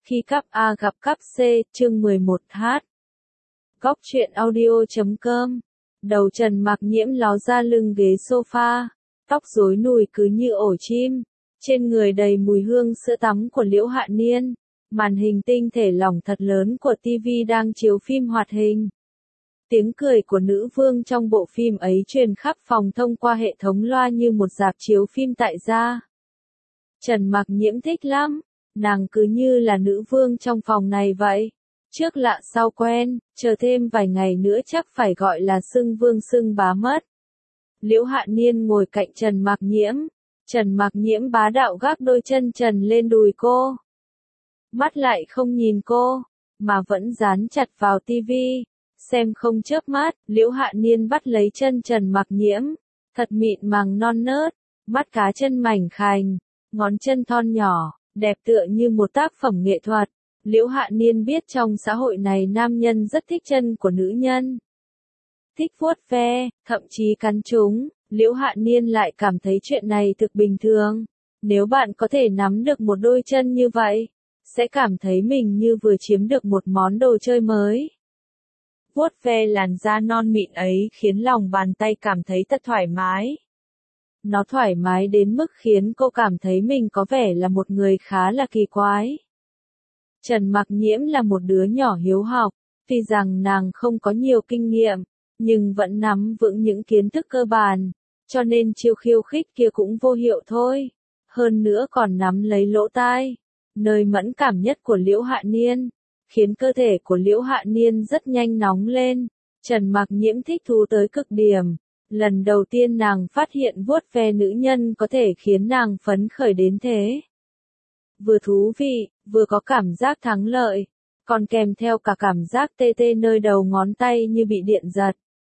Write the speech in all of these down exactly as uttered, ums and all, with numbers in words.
Khi cắp A gặp cắp C, chương mười một h. Góc truyện audio chấm com. Đầu Trần Mạc Nhiễm ló ra lưng ghế sofa, tóc rối nùi cứ như ổ chim, trên người đầy mùi hương sữa tắm của Liễu Hạ Niên. Màn hình tinh thể lỏng thật lớn của ti vi đang chiếu phim hoạt hình. Tiếng cười của nữ vương trong bộ phim ấy truyền khắp phòng thông qua hệ thống loa như một rạp chiếu phim tại gia. Trần Mạc Nhiễm thích lắm, nàng cứ như là nữ vương trong phòng này vậy. Trước lạ sau quen, chờ thêm vài ngày nữa chắc phải gọi là xưng vương xưng bá mất. Liễu Hạ Niên ngồi cạnh Trần Mạc Nhiễm. Trần Mạc Nhiễm bá đạo gác đôi chân trần lên đùi cô. Mắt lại không nhìn cô, mà vẫn dán chặt vào tivi. Xem không chớp mắt, Liễu Hạ Niên bắt lấy chân Trần Mạc Nhiễm. Thật mịn màng non nớt, mắt cá chân mảnh khảnh, ngón chân thon nhỏ, đẹp tựa như một tác phẩm nghệ thuật. Liễu Hạ Niên biết trong xã hội này nam nhân rất thích chân của nữ nhân. Thích vuốt ve, thậm chí cắn chúng, Liễu Hạ Niên lại cảm thấy chuyện này thực bình thường. Nếu bạn có thể nắm được một đôi chân như vậy, sẽ cảm thấy mình như vừa chiếm được một món đồ chơi mới. Vuốt ve làn da non mịn ấy khiến lòng bàn tay cảm thấy thật thoải mái. Nó thoải mái đến mức khiến cô cảm thấy mình có vẻ là một người khá là kỳ quái. Trần Mạc Nhiễm là một đứa nhỏ hiếu học, tuy rằng nàng không có nhiều kinh nghiệm, nhưng vẫn nắm vững những kiến thức cơ bản, cho nên chiêu khiêu khích kia cũng vô hiệu thôi. Hơn nữa còn nắm lấy lỗ tai, nơi mẫn cảm nhất của Liễu Hạ Niên, khiến cơ thể của Liễu Hạ Niên rất nhanh nóng lên. Trần Mạc Nhiễm thích thú tới cực điểm. Lần đầu tiên nàng phát hiện vuốt ve nữ nhân có thể khiến nàng phấn khởi đến thế. Vừa thú vị, vừa có cảm giác thắng lợi, còn kèm theo cả cảm giác tê tê nơi đầu ngón tay như bị điện giật.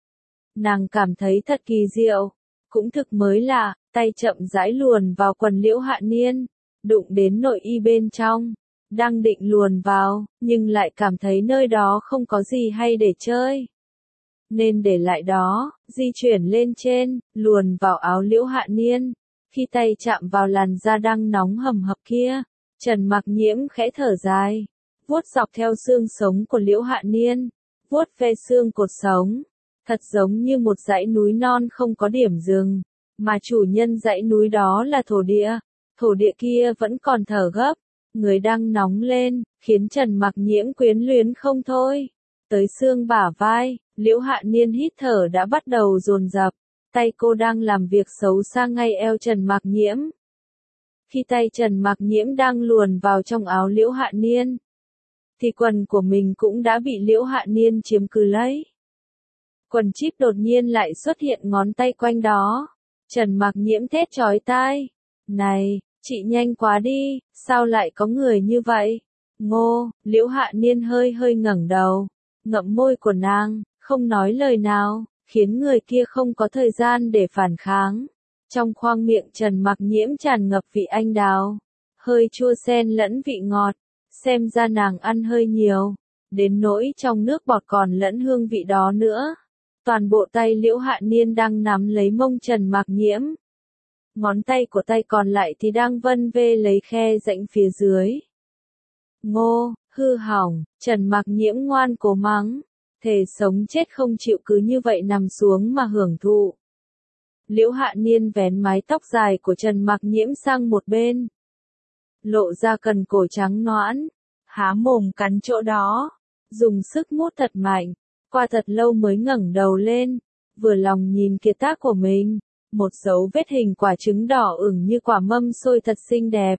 Nàng cảm thấy thật kỳ diệu, cũng thực mới lạ, tay chậm rãi luồn vào quần Liễu Hạ Niên, đụng đến nội y bên trong, đang định luồn vào, nhưng lại cảm thấy nơi đó không có gì hay để chơi. Nên để lại đó, di chuyển lên trên, luồn vào áo Liễu Hạ Niên. Khi tay chạm vào làn da đang nóng hầm hập kia, Trần Mạc Nhiễm khẽ thở dài, vuốt dọc theo xương sống của Liễu Hạ Niên, vuốt ve xương cột sống, thật giống như một dãy núi non không có điểm dừng, mà chủ nhân dãy núi đó là thổ địa, thổ địa kia vẫn còn thở gấp, người đang nóng lên, khiến Trần Mạc Nhiễm quyến luyến không thôi. Tới xương bả vai, Liễu Hạ Niên hít thở đã bắt đầu dồn dập, tay cô đang làm việc xấu xa ngay eo Trần Mạc Nhiễm. Khi tay Trần Mạc Nhiễm đang luồn vào trong áo Liễu Hạ Niên, thì quần của mình cũng đã bị Liễu Hạ Niên chiếm cứ lấy. Quần chíp đột nhiên lại xuất hiện ngón tay quanh đó. Trần Mạc Nhiễm thét chói tai. Này, chị nhanh quá đi, sao lại có người như vậy? Ngô, Liễu Hạ Niên hơi hơi ngẩng đầu, ngậm môi của nàng, không nói lời nào, khiến người kia không có thời gian để phản kháng. Trong khoang miệng Trần Mạc Nhiễm tràn ngập vị anh đào, hơi chua xen lẫn vị ngọt, xem ra nàng ăn hơi nhiều, đến nỗi trong nước bọt còn lẫn hương vị đó nữa. Toàn bộ tay Liễu Hạ Niên đang nắm lấy mông Trần Mạc Nhiễm. Ngón tay của tay còn lại thì đang vân vê lấy khe rãnh phía dưới. Ngô, hư hỏng, Trần Mạc Nhiễm ngoan cố mắng, thề sống chết không chịu cứ như vậy nằm xuống mà hưởng thụ. Liễu Hạ Niên vén mái tóc dài của Trần Mạc Nhiễm sang một bên, lộ ra cần cổ trắng nõn, há mồm cắn chỗ đó, dùng sức mút thật mạnh, qua thật lâu mới ngẩng đầu lên, vừa lòng nhìn kiệt tác của mình, một dấu vết hình quả trứng đỏ ửng như quả mâm xôi thật xinh đẹp.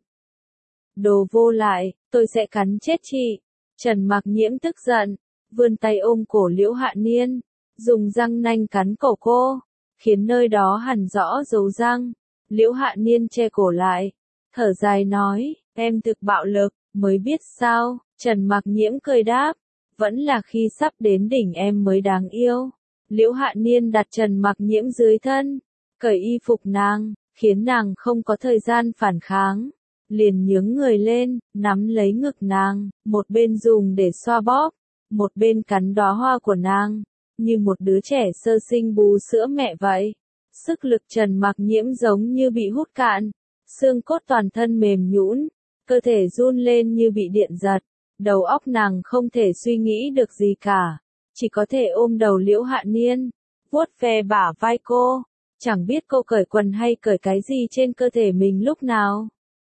Đồ vô lại, tôi sẽ cắn chết chị. Trần Mạc Nhiễm tức giận, vươn tay ôm cổ Liễu Hạ Niên, dùng răng nanh cắn cổ cô, khiến nơi đó hằn rõ dấu răng. Liễu Hạ Niên che cổ lại, thở dài nói, em thực bạo lực, mới biết sao. Trần Mạc Nhiễm cười đáp, vẫn là khi sắp đến đỉnh em mới đáng yêu. Liễu Hạ Niên đặt Trần Mạc Nhiễm dưới thân, cởi y phục nàng, khiến nàng không có thời gian phản kháng. Liền nhướng người lên, nắm lấy ngực nàng, một bên dùng để xoa bóp, một bên cắn đóa hoa của nàng, như một đứa trẻ sơ sinh bú sữa mẹ vậy. Sức lực Trần Mạc Nhiễm giống như bị hút cạn, xương cốt toàn thân mềm nhũn, cơ thể run lên như bị điện giật, đầu óc nàng không thể suy nghĩ được gì cả, chỉ có thể ôm đầu Liễu Hạ Niên, vuốt ve bả vai cô, chẳng biết cô cởi quần hay cởi cái gì trên cơ thể mình lúc nào.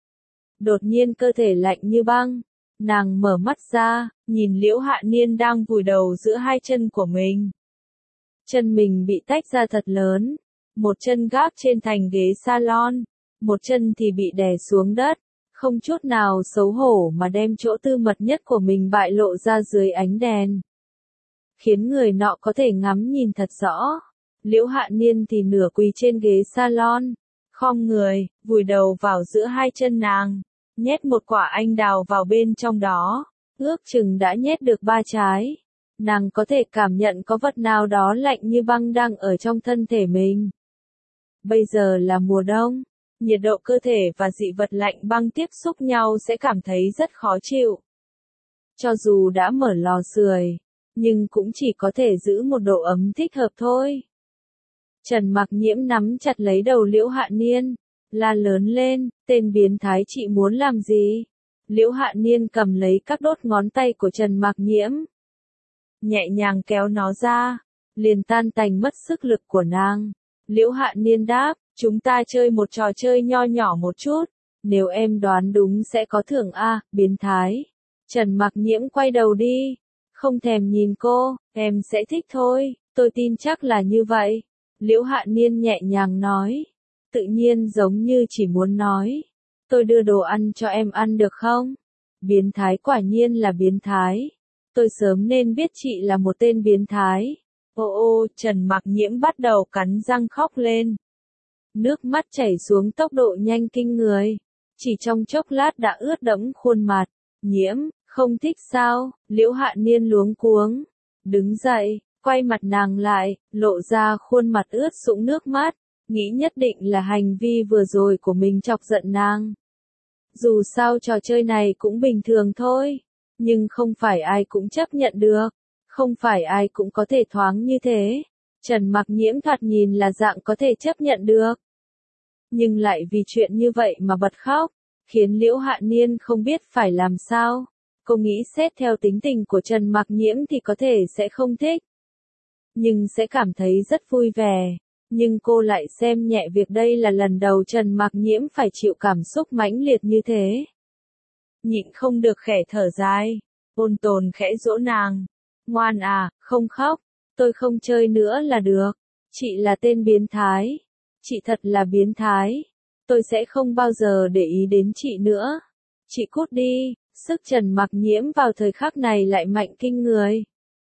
Đột nhiên cơ thể lạnh như băng, nàng mở mắt ra, nhìn Liễu Hạ Niên đang vùi đầu giữa hai chân của mình. Chân mình bị tách ra thật lớn, một chân gác trên thành ghế salon, một chân thì bị đè xuống đất, không chút nào xấu hổ mà đem chỗ tư mật nhất của mình bại lộ ra dưới ánh đèn, khiến người nọ có thể ngắm nhìn thật rõ. Liễu Hạ Niên thì nửa quỳ trên ghế salon, khom người, vùi đầu vào giữa hai chân nàng, nhét một quả anh đào vào bên trong đó, ước chừng đã nhét được ba trái. Nàng có thể cảm nhận có vật nào đó lạnh như băng đang ở trong thân thể mình. Bây giờ là mùa đông, nhiệt độ cơ thể và dị vật lạnh băng tiếp xúc nhau sẽ cảm thấy rất khó chịu. Cho dù đã mở lò sưởi, nhưng cũng chỉ có thể giữ một độ ấm thích hợp thôi. Trần Mặc Nhiễm nắm chặt lấy đầu Liễu Hạ Niên, la lớn lên, tên biến thái chị muốn làm gì? Liễu Hạ Niên cầm lấy các đốt ngón tay của Trần Mặc Nhiễm, nhẹ nhàng kéo nó ra, liền tan tành mất sức lực của nàng. Liễu Hạ Niên đáp, chúng ta chơi một trò chơi nho nhỏ một chút, nếu em đoán đúng sẽ có thưởng a, biến thái. Trần Mặc Nhiễm quay đầu đi, không thèm nhìn cô, em sẽ thích thôi, tôi tin chắc là như vậy. Liễu Hạ Niên nhẹ nhàng nói, tự nhiên giống như chỉ muốn nói, tôi đưa đồ ăn cho em ăn được không? Biến thái quả nhiên là biến thái. Tôi sớm nên biết chị là một tên biến thái. Ô ô, Trần Mặc Nhiễm bắt đầu cắn răng khóc lên. Nước mắt chảy xuống tốc độ nhanh kinh người. Chỉ trong chốc lát đã ướt đẫm khuôn mặt. Nhiễm, không thích sao? Liễu Hạ Niên luống cuống. Đứng dậy, quay mặt nàng lại, lộ ra khuôn mặt ướt sũng nước mắt. Nghĩ nhất định là hành vi vừa rồi của mình chọc giận nàng. Dù sao trò chơi này cũng bình thường thôi. Nhưng không phải ai cũng chấp nhận được, không phải ai cũng có thể thoáng như thế. Trần Mặc Nhiễm thoạt nhìn là dạng có thể chấp nhận được, nhưng lại vì chuyện như vậy mà bật khóc, khiến Liễu Hạ Niên không biết phải làm sao. Cô nghĩ xét theo tính tình của Trần Mặc Nhiễm thì có thể sẽ không thích, nhưng sẽ cảm thấy rất vui vẻ. Nhưng cô lại xem nhẹ việc đây là lần đầu Trần Mặc Nhiễm phải chịu cảm xúc mãnh liệt như thế. Nhịn không được khẽ thở dài, ôn tồn khẽ dỗ nàng. Ngoan à, không khóc, tôi không chơi nữa là được. Chị là tên biến thái. Chị thật là biến thái. Tôi sẽ không bao giờ để ý đến chị nữa. Chị cút đi. Sức Trần Mặc Nhiễm vào thời khắc này lại mạnh kinh người.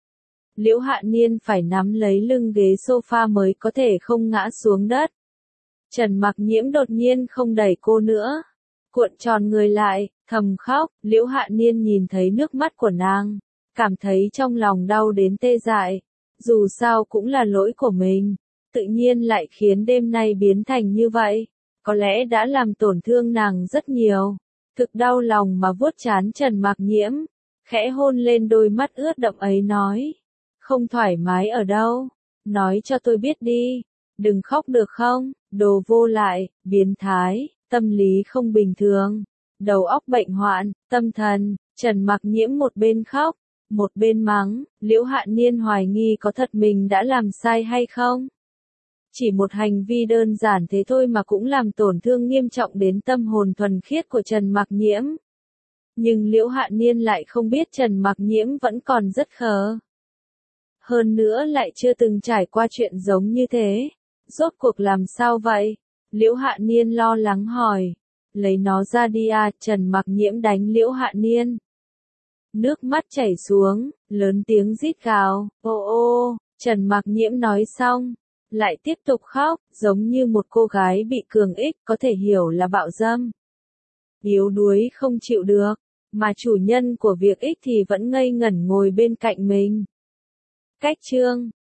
Liễu Hạ Niên phải nắm lấy lưng ghế sofa mới có thể không ngã xuống đất. Trần Mặc Nhiễm đột nhiên không đẩy cô nữa, cuộn tròn người lại, thầm khóc. Liễu Hạ Niên nhìn thấy nước mắt của nàng, cảm thấy trong lòng đau đến tê dại. Dù sao cũng là lỗi của mình, tự nhiên lại khiến đêm nay biến thành như vậy. Có lẽ đã làm tổn thương nàng rất nhiều. Thực đau lòng mà vuốt trán Trần Mặc Nhiễm, khẽ hôn lên đôi mắt ướt đẫm ấy nói. Không thoải mái ở đâu? Nói cho tôi biết đi. Đừng khóc được không? Đồ vô lại, biến thái, tâm lý không bình thường, đầu óc bệnh hoạn, tâm thần. Trần Mặc Nhiễm một bên khóc, một bên mắng. Liễu Hạ Niên hoài nghi có thật mình đã làm sai hay không. Chỉ một hành vi đơn giản thế thôi mà cũng làm tổn thương nghiêm trọng đến tâm hồn thuần khiết của Trần Mặc Nhiễm. Nhưng Liễu Hạ Niên lại không biết Trần Mặc Nhiễm vẫn còn rất khờ. Hơn nữa lại chưa từng trải qua chuyện giống như thế. Rốt cuộc làm sao vậy? Liễu Hạ Niên lo lắng hỏi. Lấy nó ra đi à, Trần Mặc Nhiễm đánh Liễu Hạ Niên. Nước mắt chảy xuống, lớn tiếng rít gào. Ô ô, Trần Mặc Nhiễm nói xong, lại tiếp tục khóc, giống như một cô gái bị cường ích, có thể hiểu là bạo dâm. Yếu đuối không chịu được, mà chủ nhân của việc ích thì vẫn ngây ngẩn ngồi bên cạnh mình. Cách chương